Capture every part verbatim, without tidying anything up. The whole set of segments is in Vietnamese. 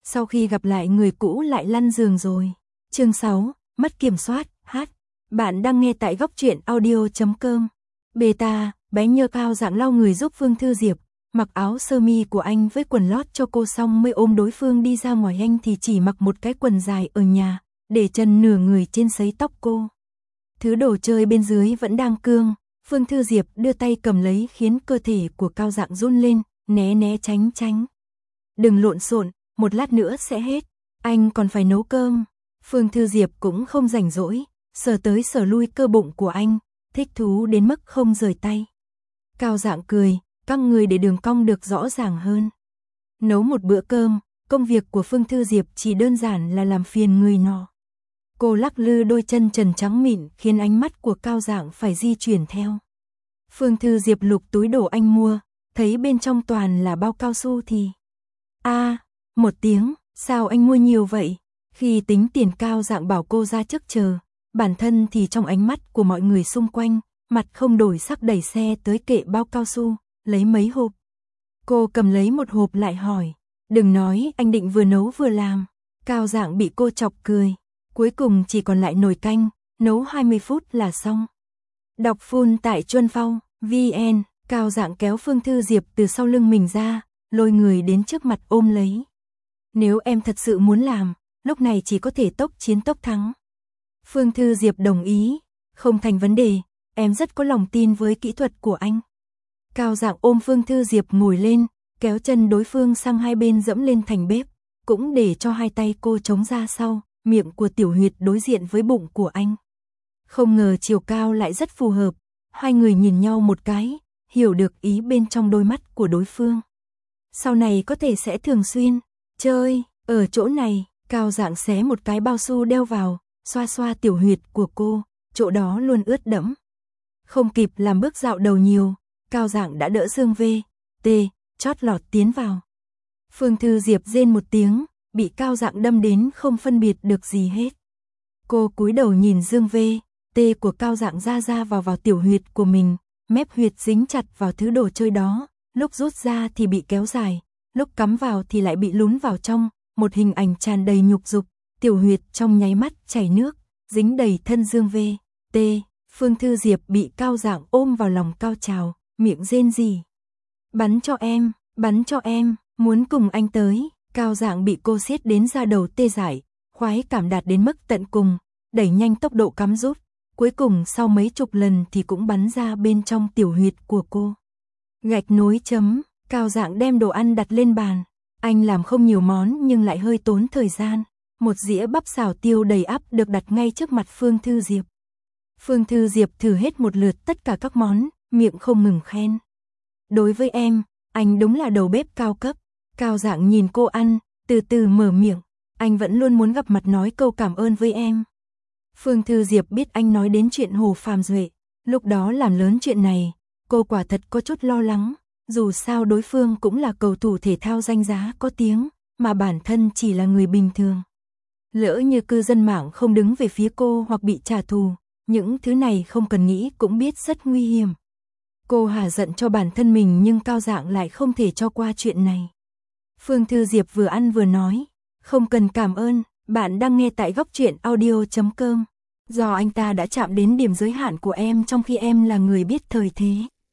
Sau khi gặp lại người cũ lại lăn giường rồi. Chương sáu, mất kiểm soát, hát. Bạn đang nghe tại góc truyện audio chấm com. Beta, bé nhơ cao dạng lau người giúp Phương Thư Diệp, mặc áo sơ mi của anh với quần lót cho cô xong mới ôm đối phương đi ra ngoài. Anh thì chỉ mặc một cái quần dài ở nhà, để chân nửa người trên sấy tóc cô. Thứ đồ chơi bên dưới vẫn đang cương, Phương Thư Diệp đưa tay cầm lấy khiến cơ thể của Cao Dạng run lên, né né tránh tránh. Đừng lộn xộn, một lát nữa sẽ hết, anh còn phải nấu cơm. Phương Thư Diệp cũng không rảnh rỗi, sờ tới sờ lui cơ bụng của anh, thích thú đến mức không rời tay. Cao Dạng cười, căng người để đường cong được rõ ràng hơn. Nấu một bữa cơm, công việc của Phương Thư Diệp chỉ đơn giản là làm phiền người nọ. Cô lắc lư đôi chân trần trắng mịn khiến ánh mắt của Cao Dạng phải di chuyển theo. Phương Thư Diệp lục túi đồ anh mua, thấy bên trong toàn là bao cao su thì... a à, một tiếng, sao anh mua nhiều vậy? Khi tính tiền Cao Dạng bảo cô ra trước chờ, bản thân thì trong ánh mắt của mọi người xung quanh, mặt không đổi sắc đẩy xe tới kệ bao cao su, lấy mấy hộp. Cô cầm lấy một hộp lại hỏi, đừng nói anh định vừa nấu vừa làm. Cao Dạng bị cô chọc cười, cuối cùng chỉ còn lại nồi canh, nấu hai mươi phút là xong. Đọc full tại Chuân Phong, vn, Cao Dạng kéo Phương Thư Diệp từ sau lưng mình ra, lôi người đến trước mặt ôm lấy. Nếu em thật sự muốn làm, lúc này chỉ có thể tốc chiến tốc thắng. Phương Thư Diệp đồng ý, không thành vấn đề, em rất có lòng tin với kỹ thuật của anh. Cao Dạng ôm Phương Thư Diệp ngồi lên, kéo chân đối phương sang hai bên dẫm lên thành bếp, cũng để cho hai tay cô chống ra sau, miệng của Tiểu Huyệt đối diện với bụng của anh. Không ngờ chiều cao lại rất phù hợp, hai người nhìn nhau một cái, hiểu được ý bên trong đôi mắt của đối phương. Sau này có thể sẽ thường xuyên chơi ở chỗ này. Cao Dạng xé một cái bao su đeo vào, xoa xoa Tiểu Huyệt của cô, chỗ đó luôn ướt đẫm. Không kịp làm bước dạo đầu nhiều, Cao Dạng đã đỡ Dương V, T, chót lọt tiến vào. Phương Thư Diệp rên một tiếng, bị Cao Dạng đâm đến không phân biệt được gì hết. Cô cúi đầu nhìn Dương V, T của Cao Dạng ra ra vào vào Tiểu Huyệt của mình, mép huyệt dính chặt vào thứ đồ chơi đó, lúc rút ra thì bị kéo dài, lúc cắm vào thì lại bị lún vào trong, một hình ảnh tràn đầy nhục dục. Tiểu Huyệt trong nháy mắt chảy nước, dính đầy thân Dương V, T. Phương Thư Diệp bị Cao Dạng ôm vào lòng cao trào, miệng rên rỉ. Bắn cho em, bắn cho em, muốn cùng anh tới. Cao Dạng bị cô siết đến da đầu tê dại, khoái cảm đạt đến mức tận cùng, đẩy nhanh tốc độ cắm rút, cuối cùng sau mấy chục lần thì cũng bắn ra bên trong Tiểu Huyệt của cô. Gạch nối chấm, Cao Dạng đem đồ ăn đặt lên bàn, anh làm không nhiều món nhưng lại hơi tốn thời gian. Một dĩa bắp xào tiêu đầy ắp được đặt ngay trước mặt Phương Thư Diệp. Phương Thư Diệp thử hết một lượt tất cả các món, miệng không ngừng khen. Đối với em, anh đúng là đầu bếp cao cấp. Cao Dạng nhìn cô ăn, từ từ mở miệng, anh vẫn luôn muốn gặp mặt nói câu cảm ơn với em. Phương Thư Diệp biết anh nói đến chuyện Hồ Phàm Duệ, lúc đó làm lớn chuyện này, cô quả thật có chút lo lắng, dù sao đối phương cũng là cầu thủ thể thao danh giá có tiếng, mà bản thân chỉ là người bình thường. Lỡ như cư dân mạng không đứng về phía cô hoặc bị trả thù, những thứ này không cần nghĩ cũng biết rất nguy hiểm. Cô hả giận cho bản thân mình nhưng Cao Dạng lại không thể cho qua chuyện này. Phương Thư Diệp vừa ăn vừa nói, không cần cảm ơn, bạn đang nghe tại góc truyện audio chấm com. Do anh ta đã chạm đến điểm giới hạn của em trong khi em là người biết thời thế.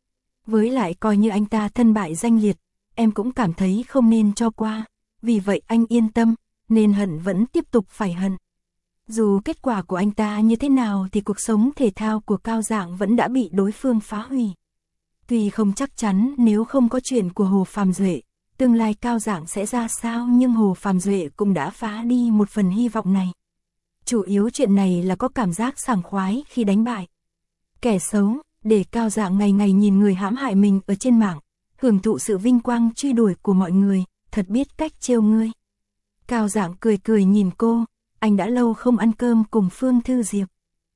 Với lại coi như anh ta thân bại danh liệt, em cũng cảm thấy không nên cho qua. Vì vậy anh yên tâm, nên hận vẫn tiếp tục phải hận. Dù kết quả của anh ta như thế nào thì cuộc sống thể thao của Cao Dạng vẫn đã bị đối phương phá hủy. Tuy không chắc chắn nếu không có chuyện của Hồ Phàm Duệ, tương lai Cao Dạng sẽ ra sao nhưng Hồ Phàm Duệ cũng đã phá đi một phần hy vọng này. Chủ yếu chuyện này là có cảm giác sảng khoái khi đánh bại kẻ xấu, để Cao Dạng ngày ngày nhìn người hãm hại mình ở trên mạng, hưởng thụ sự vinh quang truy đuổi của mọi người, thật biết cách trêu ngươi. Cao Dạng cười cười nhìn cô, anh đã lâu không ăn cơm cùng Phương Thư Diệp.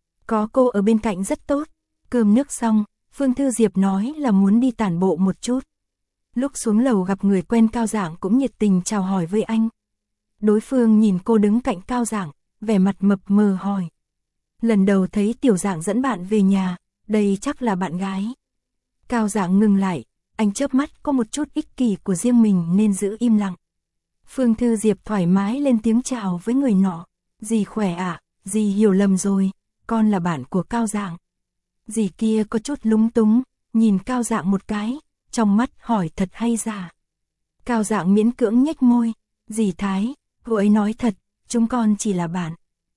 Có cô ở bên cạnh rất tốt. Cơm nước xong, Phương Thư Diệp nói là muốn đi tản bộ một chút. Lúc xuống lầu gặp người quen Cao Dạng cũng nhiệt tình chào hỏi với anh. Đối phương nhìn cô đứng cạnh Cao Dạng, vẻ mặt mập mờ hỏi. Lần đầu thấy Tiểu Dạng dẫn bạn về nhà, đây chắc là bạn gái. Cao Dạng ngừng lại, anh chớp mắt có một chút ích kỷ của riêng mình nên giữ im lặng. Phương Thư Diệp thoải mái lên tiếng chào với người nọ. Dì khỏe ạ, à, dì hiểu lầm rồi, con là bạn của Cao Dạng. Dì kia có chút lúng túng, nhìn Cao Dạng một cái, trong mắt hỏi thật hay giả. Cao Dạng miễn cưỡng nhếch môi, dì Thái, cô ấy nói thật, chúng con chỉ là bạn.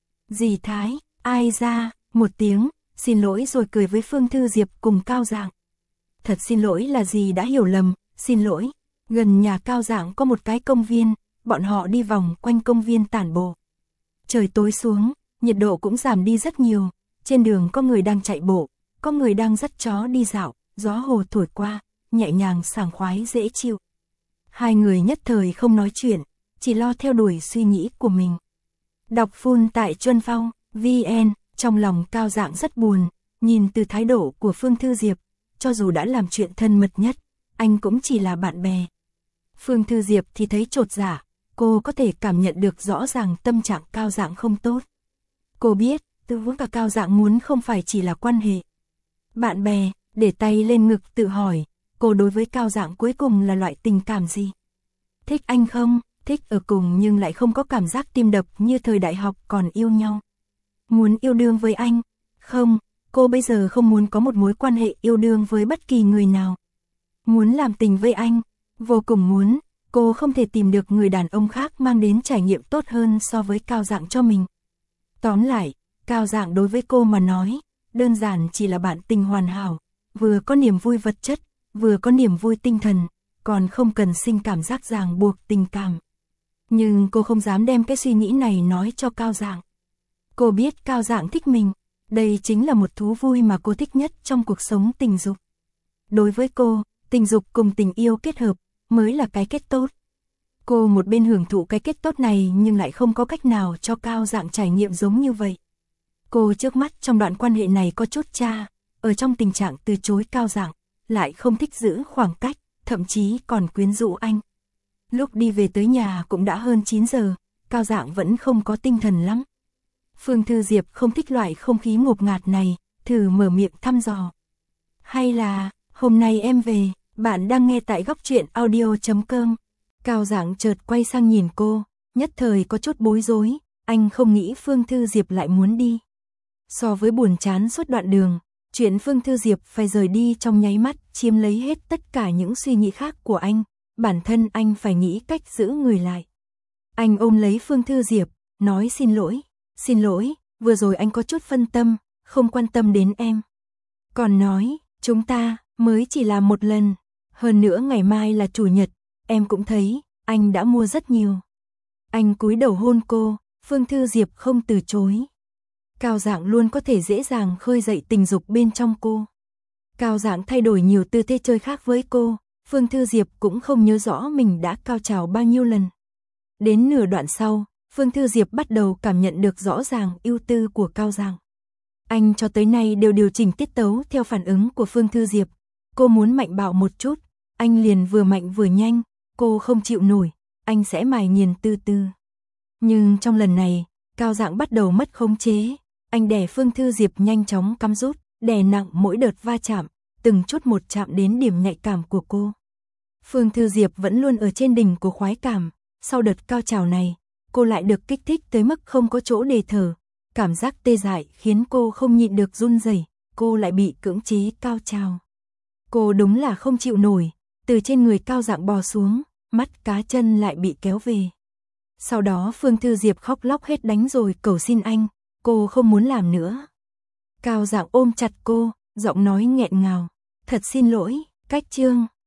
Dì Thái, ai ra, một tiếng, xin lỗi rồi cười với Phương Thư Diệp cùng Cao Dạng. Thật xin lỗi là dì đã hiểu lầm, xin lỗi. Gần nhà Cao Dạng có một cái công viên, bọn họ đi vòng quanh công viên tản bộ. Trời tối xuống, nhiệt độ cũng giảm đi rất nhiều, trên đường có người đang chạy bộ, có người đang dắt chó đi dạo, gió hồ thổi qua, nhẹ nhàng sảng khoái dễ chịu. Hai người nhất thời không nói chuyện, chỉ lo theo đuổi suy nghĩ của mình. Đọc full tại Chuân Phong, vê en, trong lòng Cao Dạng rất buồn, nhìn từ thái độ của Phương Thư Diệp, cho dù đã làm chuyện thân mật nhất, anh cũng chỉ là bạn bè. Phương Thư Diệp thì thấy chột dạ, cô có thể cảm nhận được rõ ràng tâm trạng Cao Dạng không tốt. Cô biết, Tư Vũ và Cao Dạng muốn không phải chỉ là quan hệ bạn bè, để tay lên ngực tự hỏi, cô đối với Cao Dạng cuối cùng là loại tình cảm gì? Thích anh không? Thích ở cùng nhưng lại không có cảm giác tim đập như thời đại học còn yêu nhau. Muốn yêu đương với anh? Không, cô bây giờ không muốn có một mối quan hệ yêu đương với bất kỳ người nào. Muốn làm tình với anh? Vô cùng muốn, cô không thể tìm được người đàn ông khác mang đến trải nghiệm tốt hơn so với Cao Dạng cho mình. Tóm lại, Cao Dạng đối với cô mà nói, đơn giản chỉ là bạn tình hoàn hảo, vừa có niềm vui vật chất, vừa có niềm vui tinh thần, còn không cần sinh cảm giác ràng buộc tình cảm. Nhưng cô không dám đem cái suy nghĩ này nói cho Cao Dạng. Cô biết Cao Dạng thích mình, đây chính là một thú vui mà cô thích nhất trong cuộc sống tình dục. Đối với cô, tình dục cùng tình yêu kết hợp mới là cái kết tốt. Cô một bên hưởng thụ cái kết tốt này nhưng lại không có cách nào cho Cao Dạng trải nghiệm giống như vậy. Cô trước mắt trong đoạn quan hệ này có chút cha, ở trong tình trạng từ chối Cao Dạng, lại không thích giữ khoảng cách, thậm chí còn quyến rũ anh. Lúc đi về tới nhà cũng đã hơn chín giờ, Cao Dạng vẫn không có tinh thần lắm. Phương Thư Diệp không thích loại không khí ngột ngạt này, thử mở miệng thăm dò. Hay là, hôm nay em về, bạn đang nghe tại góc truyện audio chấm com. Cao Dạng chợt quay sang nhìn cô, nhất thời có chút bối rối, anh không nghĩ Phương Thư Diệp lại muốn đi. So với buồn chán suốt đoạn đường, chuyện Phương Thư Diệp phải rời đi trong nháy mắt chiếm lấy hết tất cả những suy nghĩ khác của anh, bản thân anh phải nghĩ cách giữ người lại. Anh ôm lấy Phương Thư Diệp, nói xin lỗi, xin lỗi, vừa rồi anh có chút phân tâm, không quan tâm đến em. Còn nói, chúng ta mới chỉ làm một lần, hơn nữa ngày mai là chủ nhật, em cũng thấy, anh đã mua rất nhiều. Anh cúi đầu hôn cô, Phương Thư Diệp không từ chối. Cao Dạng luôn có thể dễ dàng khơi dậy tình dục bên trong cô. Cao Dạng thay đổi nhiều tư thế chơi khác với cô, Phương Thư Diệp cũng không nhớ rõ mình đã cao trào bao nhiêu lần. Đến nửa đoạn sau, Phương Thư Diệp bắt đầu cảm nhận được rõ ràng ưu tư của Cao Dạng. Anh cho tới nay đều điều chỉnh tiết tấu theo phản ứng của Phương Thư Diệp. Cô muốn mạnh bạo một chút, anh liền vừa mạnh vừa nhanh, cô không chịu nổi, anh sẽ mài nghiền từ từ. Nhưng trong lần này, Cao Dạng bắt đầu mất khống chế, anh đè Phương Thư Diệp nhanh chóng cắm rút, đè nặng mỗi đợt va chạm, từng chút một chạm đến điểm nhạy cảm của cô. Phương Thư Diệp vẫn luôn ở trên đỉnh của khoái cảm, sau đợt cao trào này, cô lại được kích thích tới mức không có chỗ để thở, cảm giác tê dại khiến cô không nhịn được run rẩy, cô lại bị cưỡng chế cao trào. Cô đúng là không chịu nổi, từ trên người Cao Dạng bò xuống, mắt cá chân lại bị kéo về. Sau đó Phương Thư Diệp khóc lóc hết đánh rồi cầu xin anh, cô không muốn làm nữa. Cao Dạng ôm chặt cô, giọng nói nghẹn ngào, thật xin lỗi, cách chương.